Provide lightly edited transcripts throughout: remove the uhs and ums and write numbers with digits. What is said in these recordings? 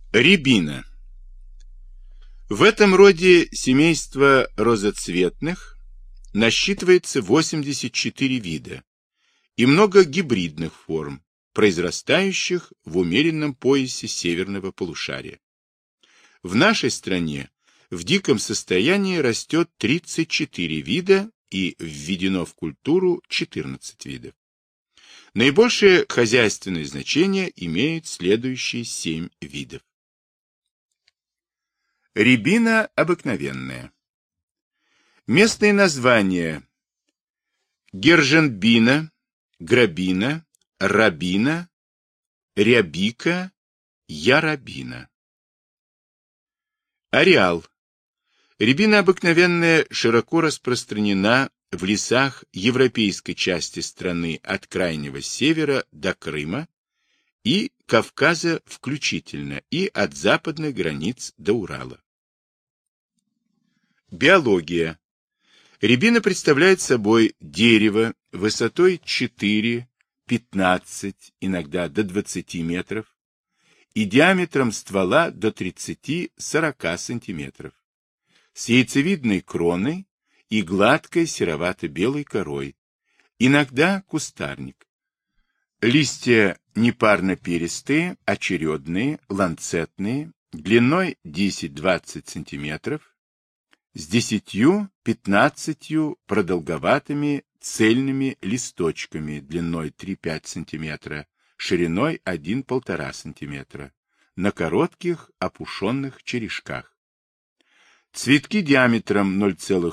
Рябина. В этом роде семейство розоцветных насчитывается 84 вида и много гибридных форм, произрастающих в умеренном поясе северного полушария. В нашей стране в диком состоянии растет 34 вида и введено в культуру 14 видов. Наибольшее хозяйственное значение имеют следующие 7 видов. Рябина обыкновенная. Местные названия: герженбина, грабина, рабина, рябика, ярабина. Ареал. Рябина обыкновенная широко распространена в лесах европейской части страны от крайнего севера до Крыма и Кавказа включительно, и от западных границ до Урала. Биология. Рябина представляет собой дерево высотой 4, 15, иногда до 20 метров и диаметром ствола до 30-40 сантиметров, с яйцевидной кроной и гладкой серовато-белой корой, иногда кустарник. Листья непарно-перистые, очередные, ланцетные, длиной 10-20 см, с 10-15 продолговатыми цельными листочками длиной 3-5 см, шириной 1-1,5 см, на коротких опушенных черешках. Цветки диаметром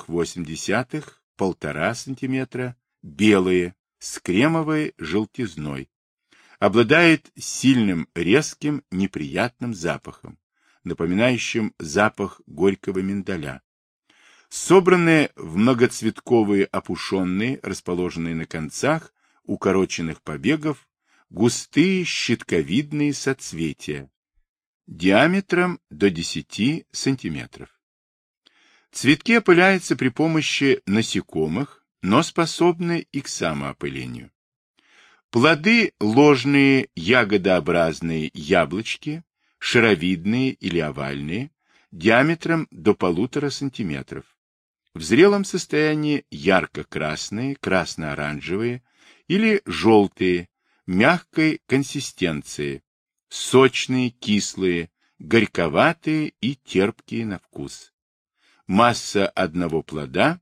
0,8-1,5 см, белые, с кремовой желтизной. Обладает сильным, резким, неприятным запахом, напоминающим запах горького миндаля. Собранные в многоцветковые опушенные, расположенные на концах укороченных побегов, густые щитковидные соцветия, диаметром до 10 см. Цветки опыляются при помощи насекомых, но способны и к самоопылению. Плоды ложные, ягодообразные яблочки, шаровидные или овальные, диаметром до 1,5 см. В зрелом состоянии ярко-красные, красно-оранжевые или желтые, мягкой консистенции, сочные, кислые, горьковатые и терпкие на вкус. Масса одного плода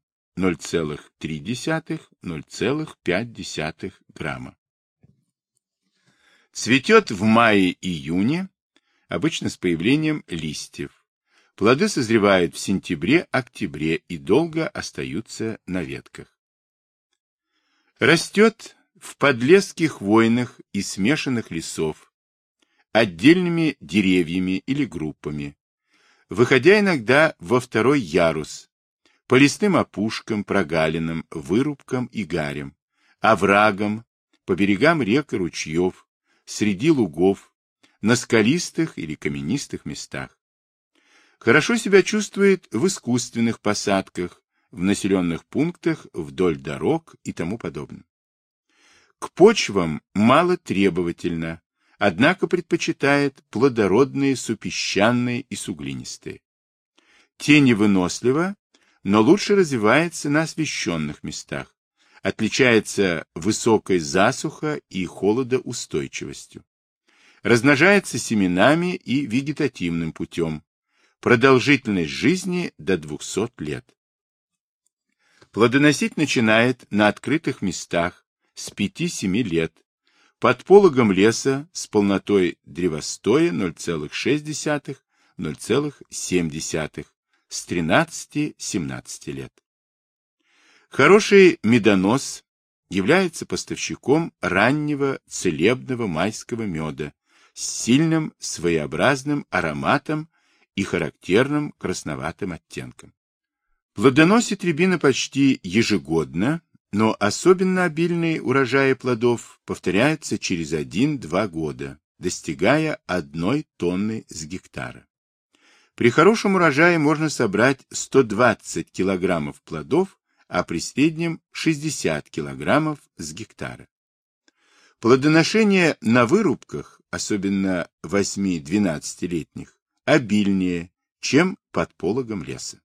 0,3–0,5 грамма. Цветет в мае-июне, обычно с появлением листьев. Плоды созревают в сентябре-октябре и долго остаются на ветках. Растет в подлеске хвойных и смешанных лесов, отдельными деревьями или группами, выходя иногда во второй ярус, по лесным опушкам, прогалинам, вырубкам и гарям, оврагам, по берегам рек и ручьев, среди лугов, на скалистых или каменистых местах. Хорошо себя чувствует в искусственных посадках, в населенных пунктах, вдоль дорог и тому подобное. К почвам мало требовательно, однако предпочитает плодородные супесчаные и суглинистые. Теневынослива, но лучше развивается на освещенных местах, отличается высокой засуха и холодоустойчивостью. Размножается семенами и вегетативным путем. Продолжительность жизни до 200 лет. Плодоносить начинает на открытых местах с 5-7 лет, под пологом леса с полнотой древостоя 0,6–0,7, с 13-17 лет. Хороший медонос является поставщиком раннего целебного майского меда с сильным своеобразным ароматом и характерным красноватым оттенком. Плодоносит рябина почти ежегодно, но особенно обильные урожаи плодов повторяются через 1-2 года, достигая 1 тонны с гектара. При хорошем урожае можно собрать 120 килограммов плодов, а при среднем 60 килограммов с гектара. Плодоношение на вырубках особенно 8-12-летних, обильнее, чем под пологом леса.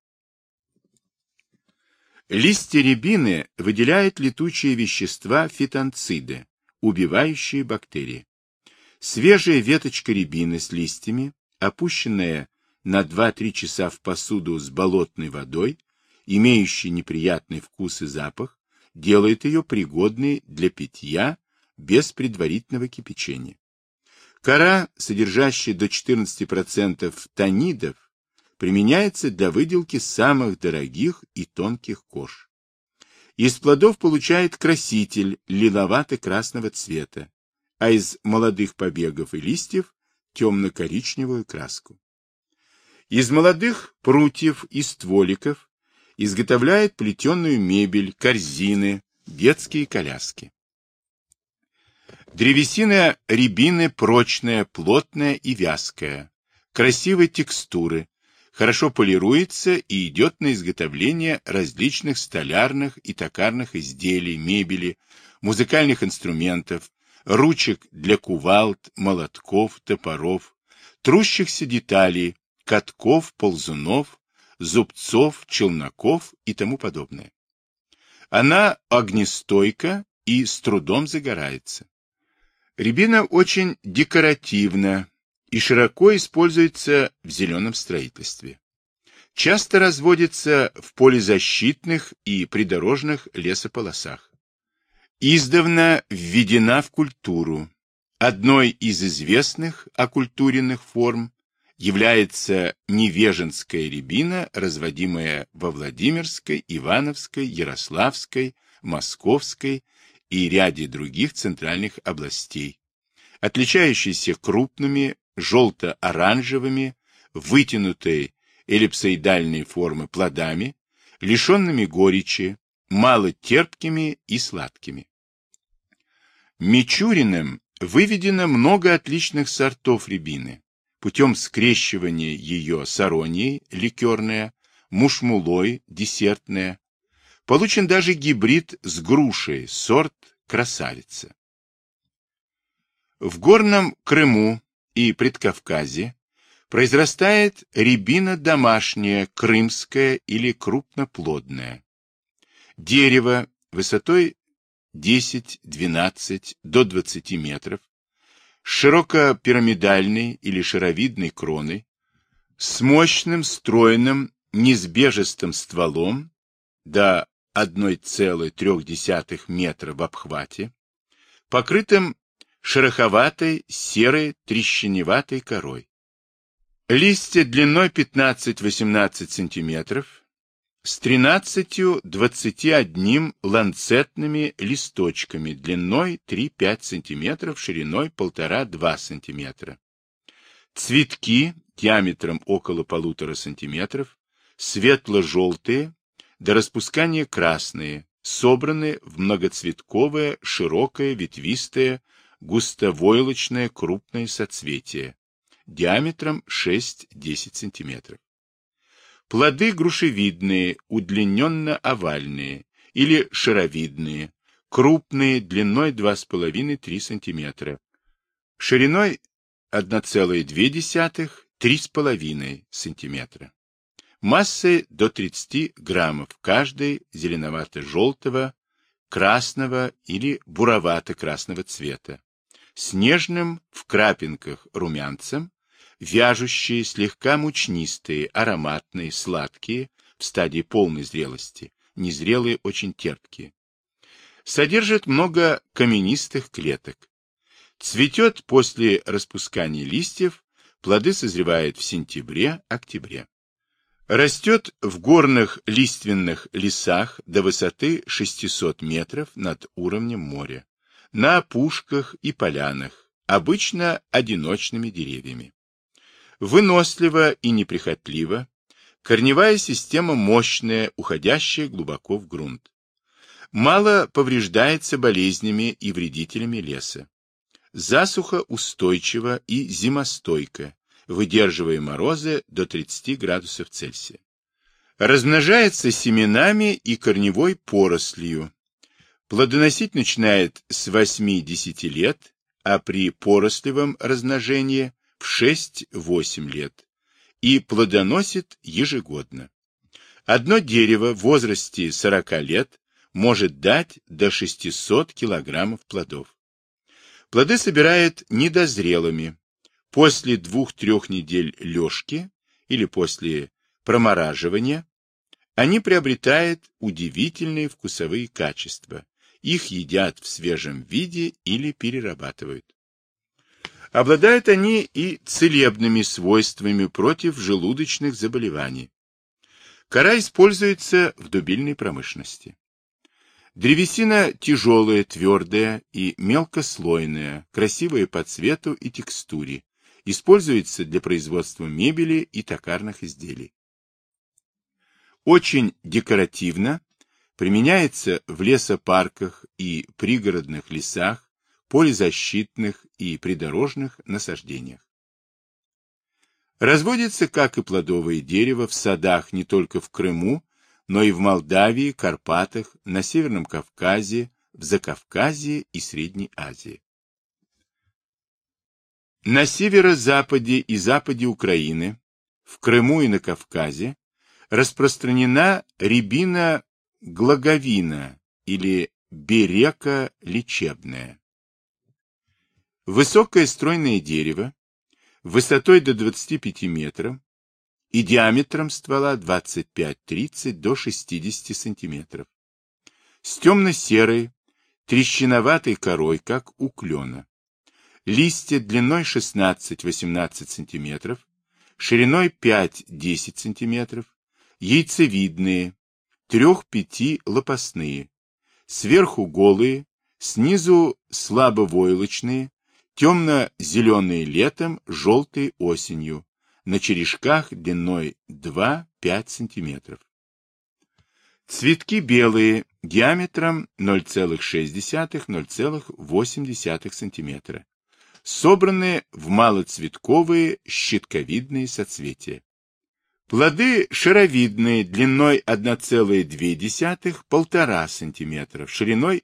Листья рябины выделяют летучие вещества фитонциды, убивающие бактерии. Свежая веточка рябины с листьями, опущенная на 2-3 часа в посуду с болотной водой, имеющей неприятный вкус и запах, делает ее пригодной для питья без предварительного кипячения. Кора, содержащая до 14% танидов, применяется для выделки самых дорогих и тонких кож. Из плодов получает краситель лиловато-красного цвета, а из молодых побегов и листьев темно-коричневую краску. Из молодых прутьев и стволиков изготовляет плетеную мебель, корзины, детские коляски. Древесина рябины прочная, плотная и вязкая, красивой текстуры, хорошо полируется и идет на изготовление различных столярных и токарных изделий, мебели, музыкальных инструментов, ручек для кувалд, молотков, топоров, трущихся деталей, катков, ползунов, зубцов, челноков и тому подобное. Она огнестойка и с трудом загорается. Рябина очень декоративна и широко используется в зеленом строительстве. Часто разводится в полезащитных и придорожных лесополосах. Издавна введена в культуру. Одной из известных окультуренных форм является невеженская рябина, разводимая во Владимирской, Ивановской, Ярославской, Московской и ряде других центральных областей, отличающейся крупными желто-оранжевыми, вытянутой эллипсоидальной формы плодами, лишенными горечи, мало терпкими и сладкими. Мичуриным выведено много отличных сортов рябины путем скрещивания ее с аронией, ликерная, мушмулой, десертная. Получен даже гибрид с грушей, сорт красавица. В горном Крыму и Предкавказье произрастает рябина домашняя, крымская или крупноплодная. Дерево высотой 10-12 до 20 метров, с широкопирамидальной или шаровидной кроной, с мощным, стройным, низбежистым стволом до 1,3 метра в обхвате, покрытым шероховатой, серой, трещиневатой корой. Листья длиной 15-18 см, с 13-21 ланцетными листочками длиной 3-5 см, шириной 1,5-2 см. Цветки диаметром около 1,5 см, светло-желтые, до распускания красные, собраны в многоцветковое, широкое, ветвистое, густовойлочное крупное соцветие, диаметром 6-10 см. Плоды грушевидные, удлиненно-овальные или шаровидные, крупные, длиной 2,5-3 см, шириной 1,2-3,5 см, массой до 30 граммов каждой, зеленовато-желтого, красного или буровато-красного цвета, с нежным в крапинках румянцем, вяжущие, слегка мучнистые, ароматные, сладкие, в стадии полной зрелости, незрелые очень терпкие. Содержит много каменистых клеток. Цветет после распускания листьев, плоды созревают в сентябре-октябре. Растет в горных лиственных лесах до высоты 600 метров над уровнем моря, на опушках и полянах, обычно одиночными деревьями. Вынослива и неприхотлива, корневая система мощная, уходящая глубоко в грунт. Мало повреждается болезнями и вредителями леса. Засуха устойчива и зимостойка, выдерживая морозы до 30 градусов Цельсия. Размножается семенами и корневой порослью. Плодоносить начинает с 8-10 лет, а при порослевом размножении в 6-8 лет и плодоносит ежегодно. Одно дерево в возрасте 40 лет может дать до 600 килограммов плодов. Плоды собирают недозрелыми. После 2-3 недель лёжки или после промораживания они приобретают удивительные вкусовые качества. Их едят в свежем виде или перерабатывают. Обладают они и целебными свойствами против желудочных заболеваний. Кора используется в дубильной промышленности. Древесина тяжелая, твердая и мелкослойная, красивая по цвету и текстуре. Используется для производства мебели и токарных изделий. Очень декоративно, применяется в лесопарках и пригородных лесах, полезащитных и придорожных насаждениях. Разводится, как и плодовое дерево, в садах не только в Крыму, но и в Молдавии, Карпатах, на Северном Кавказе, в Закавказье и Средней Азии. На северо-западе и западе Украины, в Крыму и на Кавказе, распространена рябина глаговина или берека лечебная. Высокое стройное дерево, высотой до 25 метров и диаметром ствола 25-30 до 60 сантиметров, с темно-серой, трещиноватой корой, как у клена. Листья длиной 16-18 см, шириной 5-10 см, яйцевидные, 3-5 лопастные, сверху голые, снизу слабовойлочные, темно-зеленые летом, желтые осенью, на черешках длиной 2-5 см. Цветки белые, диаметром 0,6-0,8 см. Собраны в малоцветковые щитковидные соцветия. Плоды шаровидные, длиной 1,2-1,5 см, шириной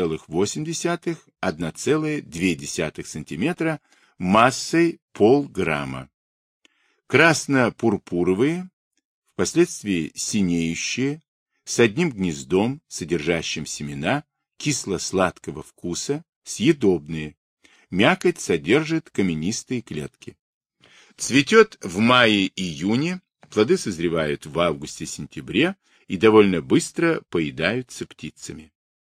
0,8-1,2 см, массой полграмма. Красно-пурпуровые, впоследствии синеющие, с одним гнездом, содержащим семена, кисло-сладкого вкуса, съедобные. Мякоть содержит каменистые клетки. Цветет в мае-июне, плоды созревают в августе-сентябре и довольно быстро поедаются птицами.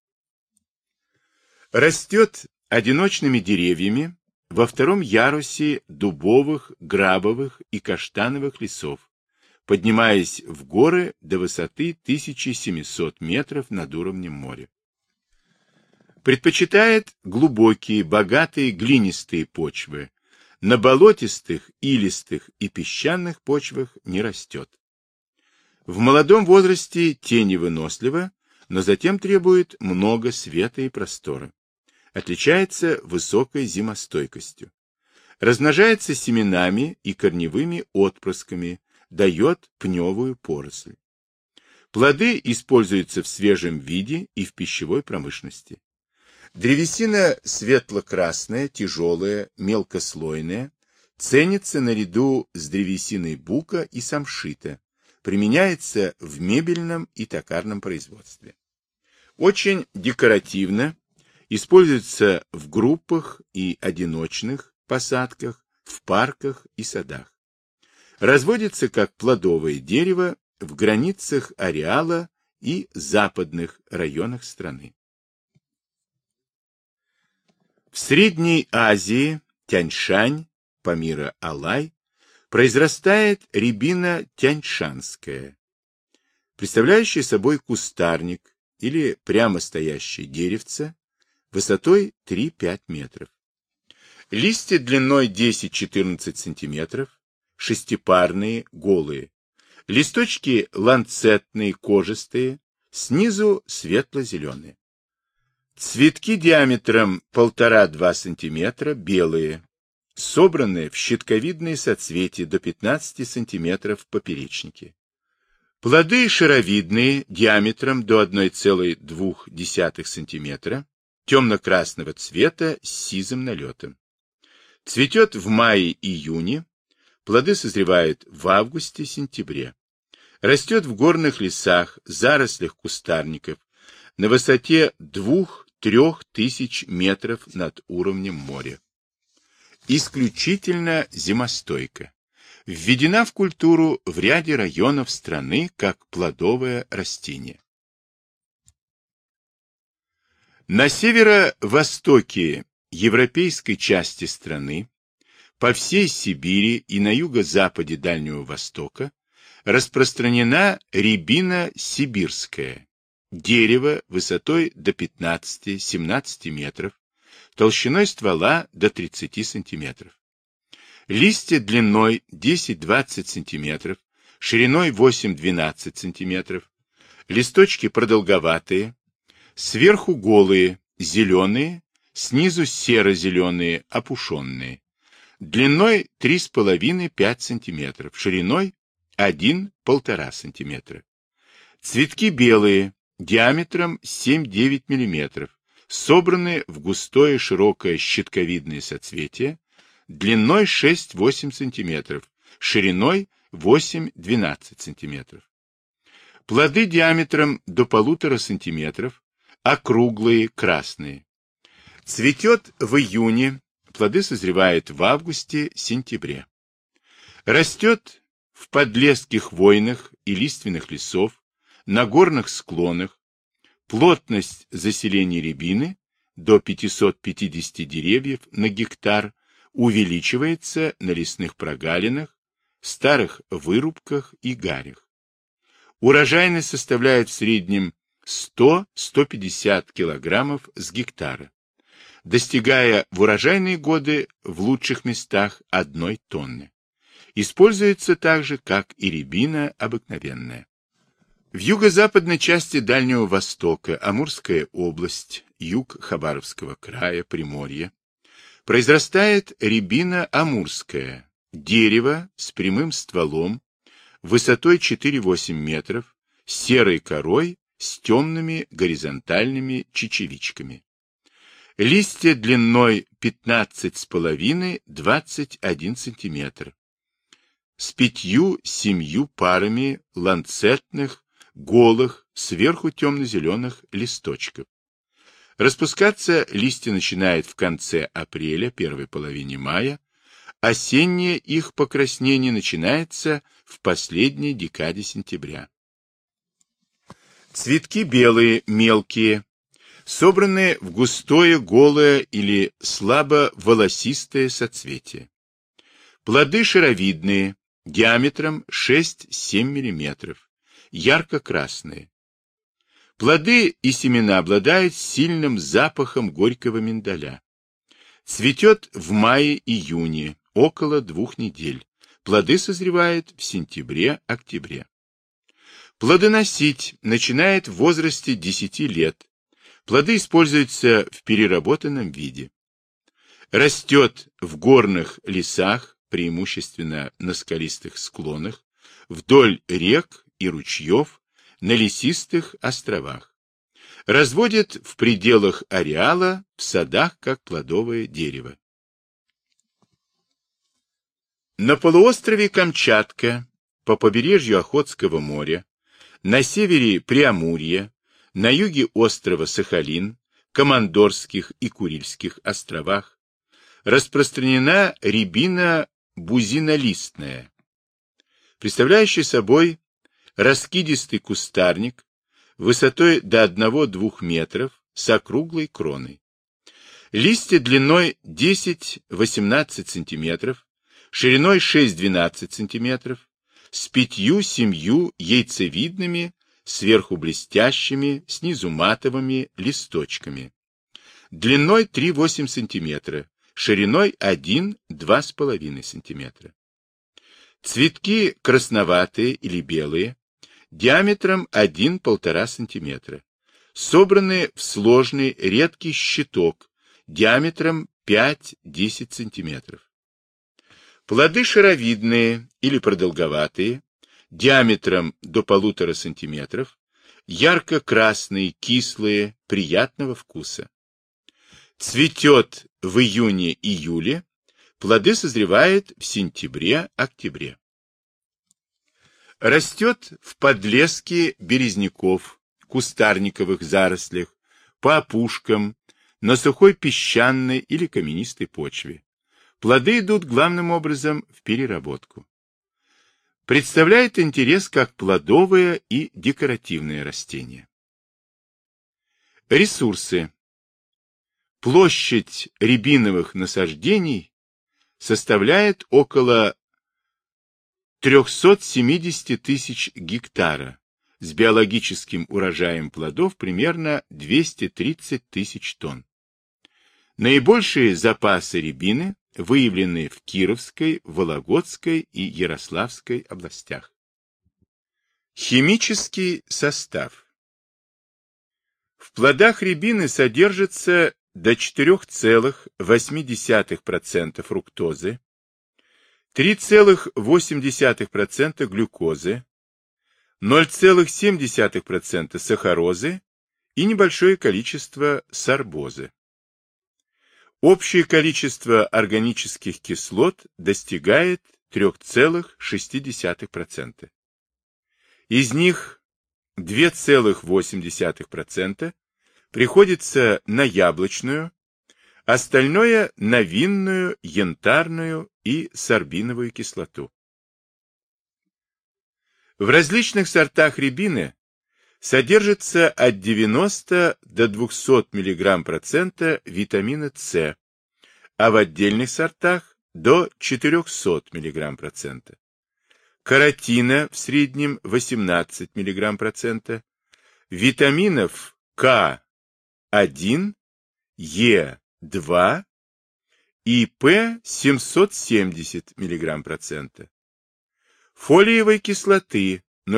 Растет одиночными деревьями во втором ярусе дубовых, грабовых и каштановых лесов, поднимаясь в горы до высоты 1700 метров над уровнем моря. Предпочитает глубокие, богатые глинистые почвы. На болотистых, илистых и песчаных почвах не растет. В молодом возрасте теневынослива, но затем требует много света и простора. Отличается высокой зимостойкостью. Размножается семенами и корневыми отпрысками, дает пневую поросль. Плоды используются в свежем виде и в пищевой промышленности. Древесина светло-красная, тяжелая, мелкослойная, ценится наряду с древесиной бука и самшита, применяется в мебельном и токарном производстве. Очень декоративно, используется в группах и одиночных посадках, в парках и садах. Разводится как плодовое дерево в границах ареала и западных районах страны. В Средней Азии, Тяньшань, Памира-Алай, произрастает рябина тяньшанская, представляющая собой кустарник или прямо стоящее деревце высотой 3-5 метров. Листья длиной 10-14 см, шестипарные, голые. Листочки ланцетные, кожистые, снизу светло-зеленые. Цветки диаметром 1,5-2 см, белые, собраны в щитковидные соцветия до 15 см в поперечнике. Плоды шаровидные, диаметром до 1,2 см, темно-красного цвета с сизым налетом. Цветет в мае-июне, плоды созревают в августе-сентябре. Растет в горных лесах, зарослях кустарников, на высоте 2-3 тысяч метров над уровнем моря. Исключительно зимостойка. Введена в культуру в ряде районов страны как плодовое растение. На северо-востоке европейской части страны, по всей Сибири и на юго-западе Дальнего Востока распространена рябина сибирская, дерево высотой до 15-17 метров, толщиной ствола до 30 сантиметров. Листья длиной 10-20 сантиметров, шириной 8-12 сантиметров, листочки продолговатые, сверху голые, зеленые, снизу серо-зеленые, опушенные, длиной 3,5-5 см, шириной 1-1,5 см. Цветки белые, диаметром 7-9 мм, собраны в густое широкое щитковидное соцветие, длиной 6-8 см, шириной 8-12 см. Плоды диаметром до 1,5 см, округлые, красные. Цветет в июне, плоды созревают в августе-сентябре. Растет в подлесских хвойных и лиственных лесов, на горных склонах. Плотность заселения рябины до 550 деревьев на гектар увеличивается на лесных прогалинах, старых вырубках и гарях. Урожайность составляет в среднем 100-150 килограммов с гектара, достигая в урожайные годы в лучших местах 1 тонны. Используется также, как и рябина обыкновенная. В юго-западной части Дальнего Востока, Амурская область, юг Хабаровского края, Приморье, произрастает рябина амурская, дерево с прямым стволом, высотой 4-8 метров, с серой корой, с темными горизонтальными чечевичками. Листья длиной 15,5-21 см, с 5-7 парами ланцетных, голых, сверху темно-зеленых листочков. Распускаться листья начинают в конце апреля, первой половине мая, осеннее их покраснение начинается в последней декаде сентября. Цветки белые, мелкие, собранные в густое, голое или слабо волосистое соцветие. Плоды шаровидные, диаметром 6-7 мм, ярко-красные. Плоды и семена обладают сильным запахом горького миндаля. Цветет в мае-июне, около 2 недель. Плоды созревают в сентябре-октябре. Плодоносить начинает в возрасте 10 лет. Плоды используются в переработанном виде. Растет в горных лесах, преимущественно на скалистых склонах, вдоль рек и ручьев, на лесистых островах. Разводят в пределах ареала, в садах, как плодовое дерево. На полуострове Камчатка, по побережью Охотского моря, на севере Преамурья, на юге острова Сахалин, Командорских и Курильских островах распространена рябина бузинолистная, представляющая собой раскидистый кустарник высотой до 1-2 метров с округлой кроной. Листья длиной 10-18 см, шириной 6-12 см, с 5-7 яйцевидными, сверху блестящими, снизу матовыми листочками. Длиной 3-8 см, шириной 1-2,5 см. Цветки красноватые или белые, диаметром 1-1,5 см, собранные в сложный редкий щиток, диаметром 5-10 см. Плоды шаровидные или продолговатые, диаметром до 1,5 см, ярко-красные, кислые, приятного вкуса. Цветет в июне-июле, плоды созревают в сентябре-октябре. Растет в подлеске березняков, кустарниковых зарослях, по опушкам, на сухой песчаной или каменистой почве. Плоды идут главным образом в переработку. Представляет интерес как плодовое и декоративное растение. Ресурсы. Площадь рябиновых насаждений составляет около 370 тысяч гектара, с биологическим урожаем плодов примерно 230 тысяч тонн. Наибольшие запасы рябины выявлены в Кировской, Вологодской и Ярославской областях. Химический состав. В плодах рябины содержится до 4,8% фруктозы, 3,8% глюкозы, 0,7% сахарозы и небольшое количество сорбозы. Общее количество органических кислот достигает 3,6%. Из них 2,8% приходится на яблочную, остальное на винную, янтарную и сорбиновую кислоту. В различных сортах рябины содержится от 90 до 200 мг% витамина С, а в отдельных сортах до 400 мг%. Каротина в среднем 18 мг%, витаминов К1, Е2 и П 770 мг%. Фолиевой кислоты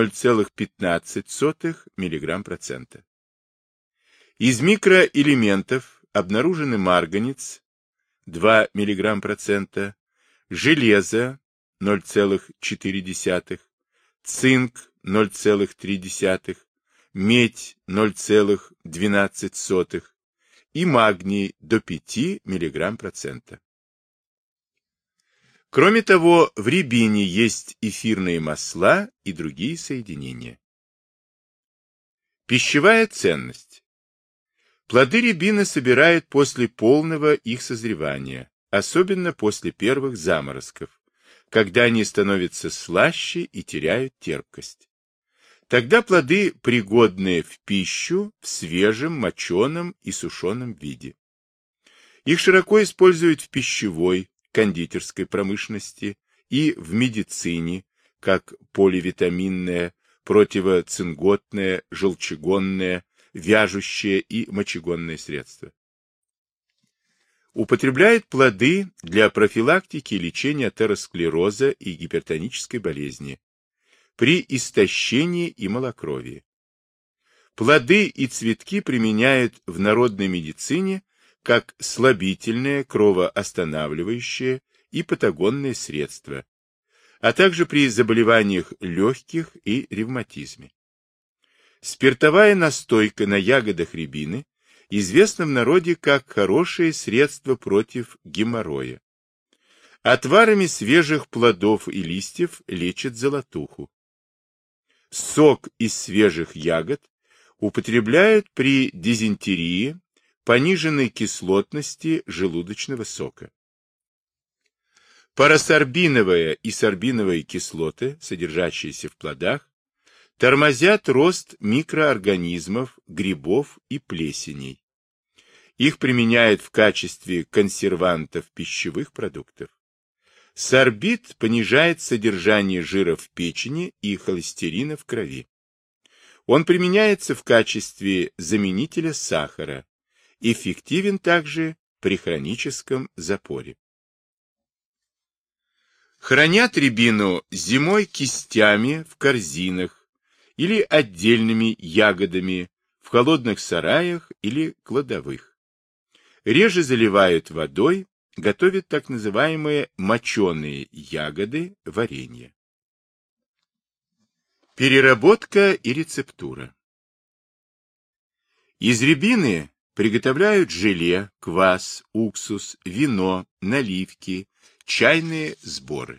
0,15 мг%. Из микроэлементов обнаружены марганец 2 мг%, железо 0,4, цинк 0,3, медь 0,12 и магний до 5 мг%. Кроме того, в рябине есть эфирные масла и другие соединения. Пищевая ценность. Плоды рябины собирают после полного их созревания, особенно после первых заморозков, когда они становятся слаще и теряют терпкость. Тогда плоды пригодны в пищу в свежем, моченом и сушеном виде. Их широко используют в пищевой, кондитерской промышленности и в медицине, как поливитаминное, противоцинготное, желчегонное, вяжущее и мочегонное средства. Употребляют плоды для профилактики и лечения атеросклероза и гипертонической болезни, при истощении и малокровии. Плоды и цветки применяют в народной медицине как слабительное, кровоостанавливающее и патагонное средство, а также при заболеваниях легких и ревматизме. Спиртовая настойка на ягодах рябины известна в народе как хорошее средство против геморроя. Отварами свежих плодов и листьев лечат золотуху. Сок из свежих ягод употребляют при дизентерии, пониженной кислотности желудочного сока. Парасорбиновая и сорбиновые кислоты, содержащиеся в плодах, тормозят рост микроорганизмов, грибов и плесеней. Их применяют в качестве консервантов пищевых продуктов. Сорбит понижает содержание жира в печени и холестерина в крови. Он применяется в качестве заменителя сахара. Эффективен также при хроническом запоре. Хранят рябину зимой кистями в корзинах или отдельными ягодами в холодных сараях или кладовых. Реже заливают водой, готовят так называемые моченые ягоды, варенье. Переработка и рецептура. Из рябины Приготовляют желе, квас, уксус, вино, наливки, чайные сборы.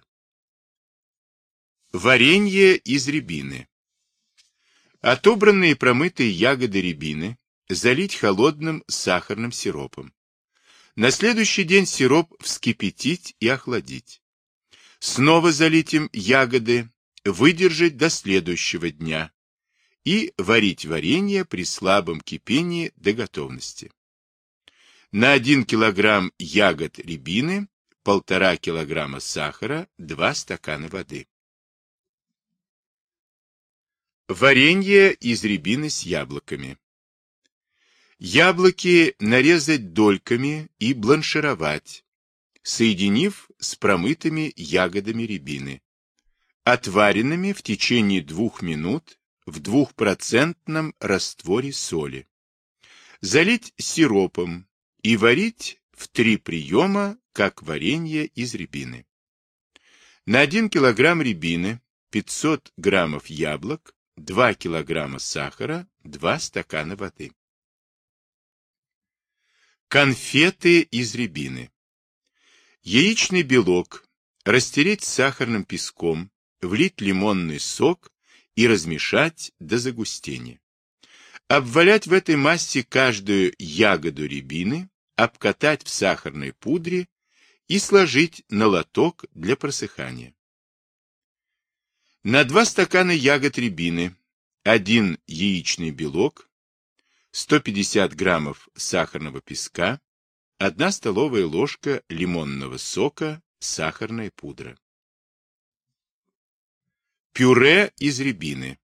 Варенье из рябины. Отобранные и промытые ягоды рябины залить холодным сахарным сиропом. На следующий день сироп вскипятить и охладить. Снова залить им ягоды, выдержать до следующего дня и варить варенье при слабом кипении до готовности. На 1 килограмм ягод рябины 1,5 килограмма сахара, 2 стакана воды. Варенье из рябины с яблоками. Яблоки нарезать дольками и бланшировать, соединив с промытыми ягодами рябины, отваренными в течение 2 минут в 2% растворе соли. Залить сиропом и варить в 3 приема, как варенье из рябины. На 1 килограмм рябины 500 граммов яблок, 2 килограмма сахара, 2 стакана воды. Конфеты из рябины. Яичный белок растереть с сахарным песком, влить лимонный сок и размешать до загустения. Обвалять в этой массе каждую ягоду рябины, обкатать в сахарной пудре и сложить на лоток для просыхания. На 2 стакана ягод рябины 1 яичный белок, 150 граммов сахарного песка, 1 столовая ложка лимонного сока, сахарная пудра. Пюре из рябины.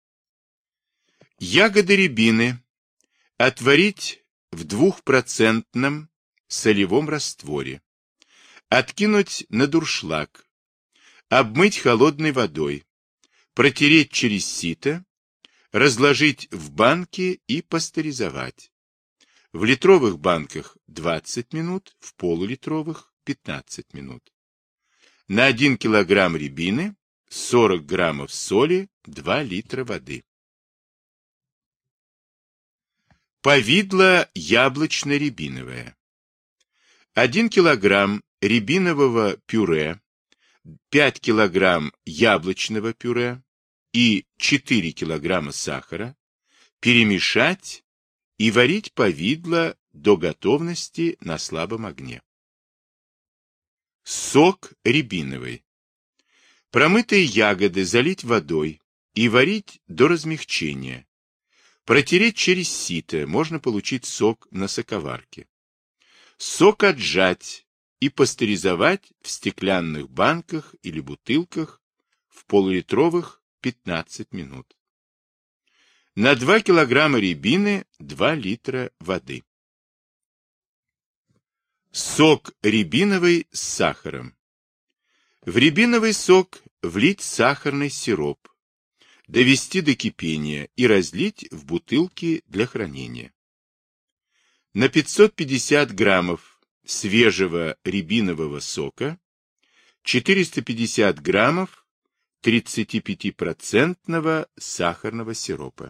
Ягоды рябины отварить в 2% солевом растворе, откинуть на дуршлаг, обмыть холодной водой, протереть через сито, разложить в банке и пастеризовать. В литровых банках 20 минут, в полулитровых 15 минут. На 1 килограмм рябины 40 граммов соли, 2 литра воды. Повидло яблочно-рябиновое. 1 килограмм рябинового пюре, 5 килограмм яблочного пюре и 4 килограмма сахара перемешать и варить повидло до готовности на слабом огне. Сок рябиновый. Промытые ягоды залить водой и варить до размягчения. Протереть через сито, можно получить сок на соковарке. Сок отжать и пастеризовать в стеклянных банках или бутылках, в полулитровых 15 минут. На 2 килограмма рябины 2 литра воды. Сок рябиновый с сахаром. В рябиновый сок влить сахарный сироп, довести до кипения и разлить в бутылки для хранения. На 550 граммов свежего рябинового сока 450 граммов 35% сахарного сиропа.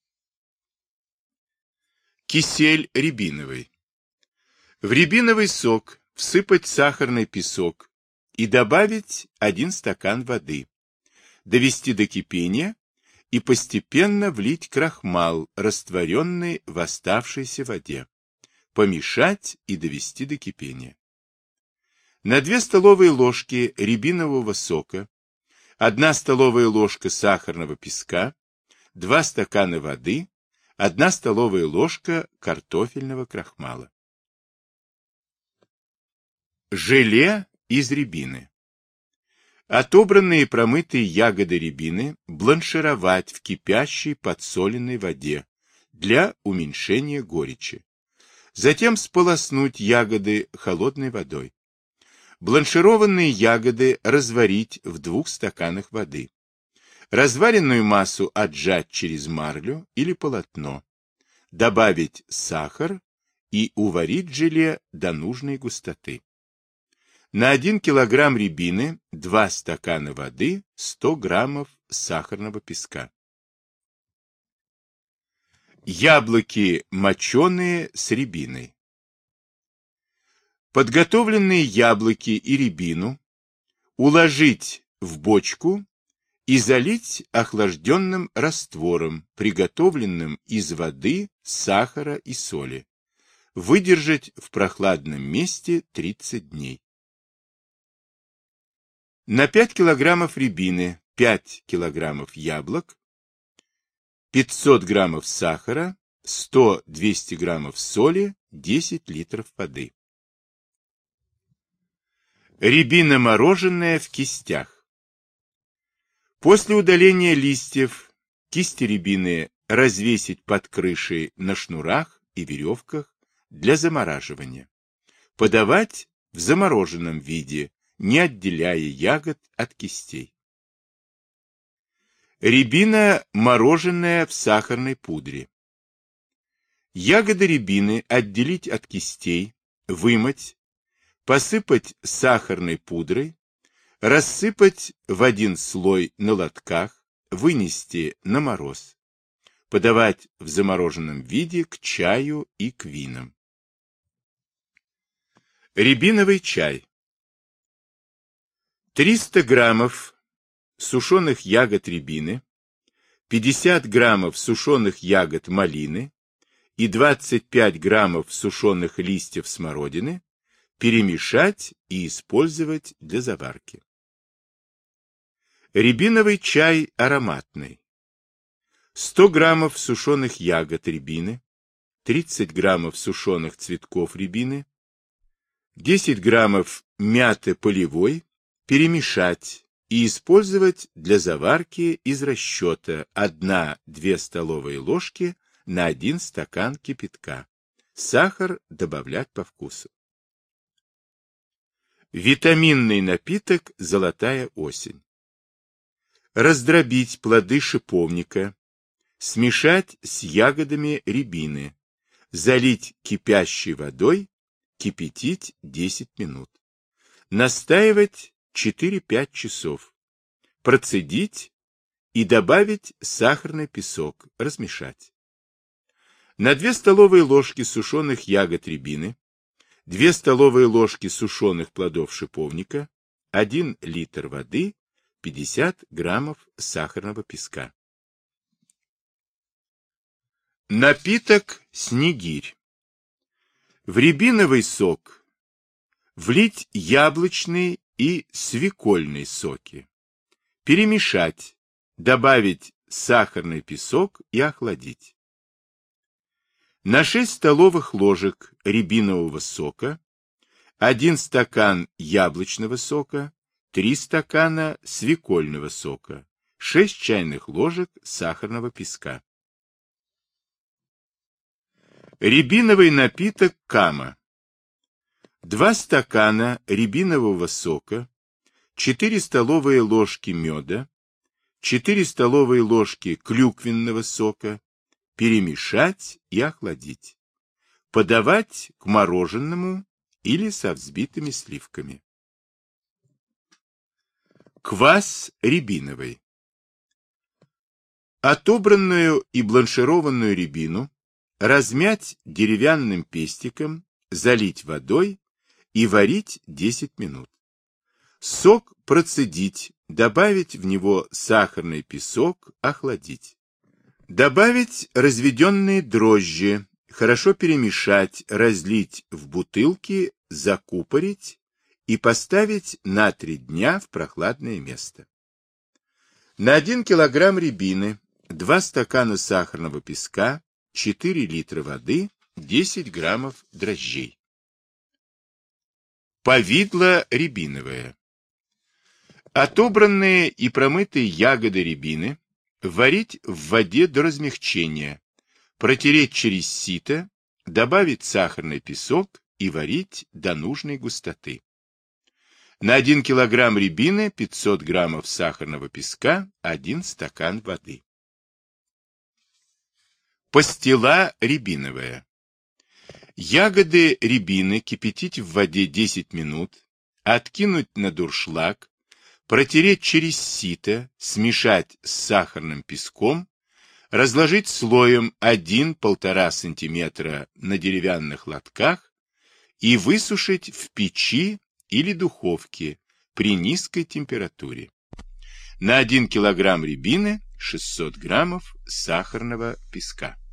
Кисель рябиновый. В рябиновый сок всыпать сахарный песок и добавить 1 стакан воды, довести до кипения и постепенно влить крахмал, растворенный в оставшейся воде, помешать и довести до кипения. На 2 столовые ложки рябинового сока, 1 столовая ложка сахарного песка, 2 стакана воды, 1 столовая ложка картофельного крахмала. Желе из рябины. Отобранные и промытые ягоды рябины бланшировать в кипящей подсоленной воде для уменьшения горечи. Затем сполоснуть ягоды холодной водой. Бланшированные ягоды разварить в 2 стаканах воды. Разваренную массу отжать через марлю или полотно. Добавить сахар и уварить желе до нужной густоты. На 1 килограмм рябины 2 стакана воды, 100 граммов сахарного песка. Яблоки моченые с рябиной. Подготовленные яблоки и рябину уложить в бочку и залить охлажденным раствором, приготовленным из воды, сахара и соли. Выдержать в прохладном месте 30 дней. На 5 килограммов рябины 5 килограммов яблок, 500 граммов сахара, 100-200 граммов соли, 10 литров воды. Рябина мороженая в кистях. После удаления листьев кисти рябины развесить под крышей на шнурах и веревках для замораживания. Подавать в замороженном виде, не отделяя ягод от кистей. Рябина мороженая в сахарной пудре. Ягоды рябины отделить от кистей, вымыть, посыпать сахарной пудрой, рассыпать в один слой на лотках, вынести на мороз. Подавать в замороженном виде к чаю и к винам. Рябиновый чай. 300 граммов сушеных ягод рябины, 50 граммов сушеных ягод малины и 25 граммов сушеных листьев смородины перемешать и использовать для заварки. Рябиновый чай ароматный. 100 граммов сушеных ягод рябины, 30 граммов сушеных цветков рябины, 10 граммов мяты полевой перемешать и использовать для заварки из расчета 1-2 столовые ложки на 1 стакан кипятка. Сахар добавлять по вкусу. Витаминный напиток «Золотая осень». Раздробить плоды шиповника, смешать с ягодами рябины, залить кипящей водой, кипятить 10 минут. Настаивать 4-5 часов. Процедить и добавить сахарный песок, размешать. На 2 столовые ложки сушеных ягод рябины, 2 столовые ложки сушеных плодов шиповника, 1 литр воды, 50 граммов сахарного песка. Напиток снегирь. В рябиновый сок влить яблочный и свекольный соки. Перемешать, добавить сахарный песок и охладить. На 6 столовых ложек рябинового сока, 1 стакан яблочного сока, 3 стакана свекольного сока, 6 чайных ложек сахарного песка. Рябиновый напиток кама. 2 стакана рябинового сока, 4 столовые ложки меда, 4 столовые ложки клюквенного сока, перемешать и охладить. Подавать к мороженому или со взбитыми сливками. Квас рябиновый. Отобранную и бланшированную рябину размять деревянным пестиком, залить водой и варить 10 минут. Сок процедить, добавить в него сахарный песок, охладить. Добавить разведенные дрожжи, хорошо перемешать, разлить в бутылки, закупорить и поставить на 3 дня в прохладное место. На 1 килограмм рябины 2 стакана сахарного песка, 4 литра воды, 10 граммов дрожжей. Повидло рябиновое. Отобранные и промытые ягоды рябины варить в воде до размягчения, протереть через сито, добавить сахарный песок и варить до нужной густоты. На 1 килограмм рябины 500 граммов сахарного песка, 1 стакан воды. Пастила рябиновая. Ягоды рябины кипятить в воде 10 минут, откинуть на дуршлаг, протереть через сито, смешать с сахарным песком, разложить слоем 1-1,5 см на деревянных лотках и высушить в печи или духовке при низкой температуре. На 1 кг рябины 600 граммов сахарного песка.